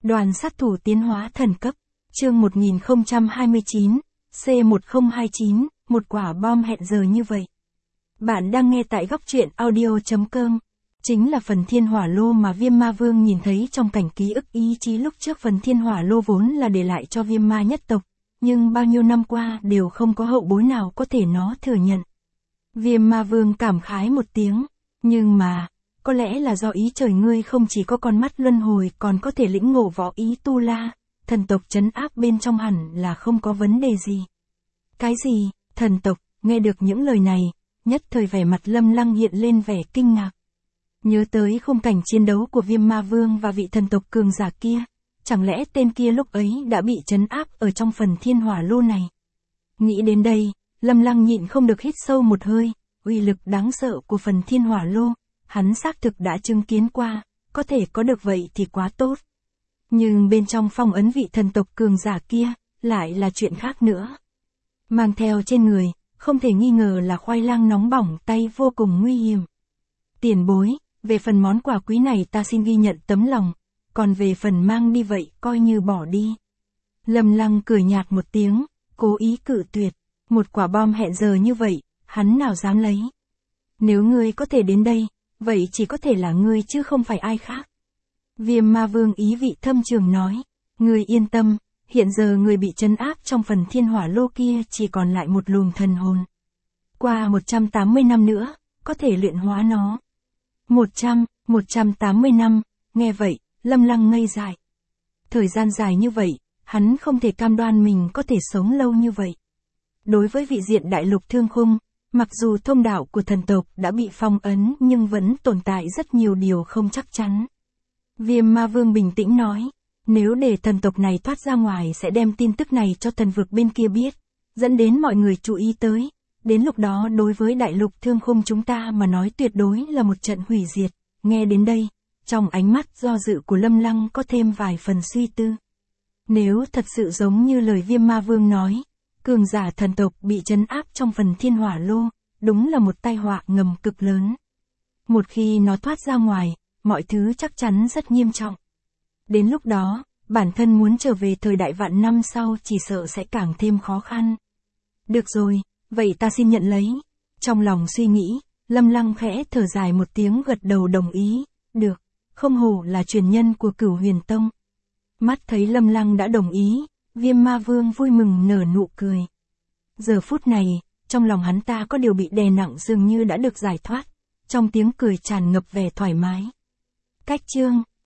Đoàn sát thủ tiến hóa thần cấp, chương 1029, C1029, một quả bom hẹn giờ như vậy. Bạn đang nghe tại góc truyện audio.com. Chính là phần thiên hỏa lô mà Viêm Ma Vương nhìn thấy trong cảnh ký ức ý chí lúc trước. Phần thiên hỏa lô vốn là để lại cho Viêm Ma nhất tộc, nhưng bao nhiêu năm qua đều không có hậu bối nào có thể nó thừa nhận. Viêm Ma Vương cảm khái một tiếng, nhưng mà, có lẽ là do ý trời ngươi không chỉ có con mắt luân hồi còn có thể lĩnh ngộ võ ý tu la, thần tộc trấn áp bên trong hẳn là không có vấn đề gì. Cái gì, thần tộc, nghe được những lời này, nhất thời vẻ mặt Lâm Lăng hiện lên vẻ kinh ngạc. Nhớ tới khung cảnh chiến đấu của Viêm Ma Vương và vị thần tộc cường giả kia, chẳng lẽ tên kia lúc ấy đã bị trấn áp ở trong phần thiên hỏa lô này. Nghĩ đến đây, Lâm Lăng nhịn không được hít sâu một hơi, uy lực đáng sợ của phần thiên hỏa lô, hắn xác thực đã chứng kiến qua, có thể có được vậy thì quá tốt. Nhưng bên trong phong ấn vị thần tộc cường giả kia, lại là chuyện khác nữa. Mang theo trên người, không thể nghi ngờ là khoai lang nóng bỏng tay vô cùng nguy hiểm. Tiền bối, về phần món quà quý này ta xin ghi nhận tấm lòng, còn về phần mang đi vậy coi như bỏ đi. Lâm Lăng cười nhạt một tiếng, cố ý cự tuyệt, một quả bom hẹn giờ như vậy, hắn nào dám lấy. Nếu ngươi có thể đến đây, vậy chỉ có thể là ngươi chứ không phải ai khác. Viêm Ma Vương ý vị thâm trường nói, ngươi yên tâm, hiện giờ ngươi bị trấn áp trong phần thiên hỏa lô kia chỉ còn lại một luồng thần hồn. Qua 180 năm nữa, có thể luyện hóa nó. 180 năm, nghe vậy, Lâm Lăng ngây dại. Thời gian dài như vậy, hắn không thể cam đoan mình có thể sống lâu như vậy. Đối với vị diện đại lục Thương Khung, mặc dù thông đạo của thần tộc đã bị phong ấn nhưng vẫn tồn tại rất nhiều điều không chắc chắn. Viêm Ma Vương bình tĩnh nói, nếu để thần tộc này thoát ra ngoài sẽ đem tin tức này cho thần vực bên kia biết, dẫn đến mọi người chú ý tới. Đến lúc đó đối với đại lục Thương Khung chúng ta mà nói tuyệt đối là một trận hủy diệt. Nghe đến đây, trong ánh mắt do dự của Lâm Lăng có thêm vài phần suy tư. Nếu thật sự giống như lời Viêm Ma Vương nói, cường giả thần tộc bị trấn áp trong phần thiên hỏa lô, đúng là một tai họa ngầm cực lớn. Một khi nó thoát ra ngoài, mọi thứ chắc chắn rất nghiêm trọng. Đến lúc đó, bản thân muốn trở về thời đại vạn năm sau chỉ sợ sẽ càng thêm khó khăn. Được rồi, vậy ta xin nhận lấy. Trong lòng suy nghĩ, Lâm Lăng khẽ thở dài một tiếng gật đầu đồng ý. Được, không hổ là truyền nhân của Cửu Huyền Tông. Mắt thấy Lâm Lăng đã đồng ý, Viêm Ma Vương vui mừng nở nụ cười. Giờ phút này, trong lòng hắn ta có điều bị đè nặng dường như đã được giải thoát, trong tiếng cười tràn ngập vẻ thoải mái. Cách chương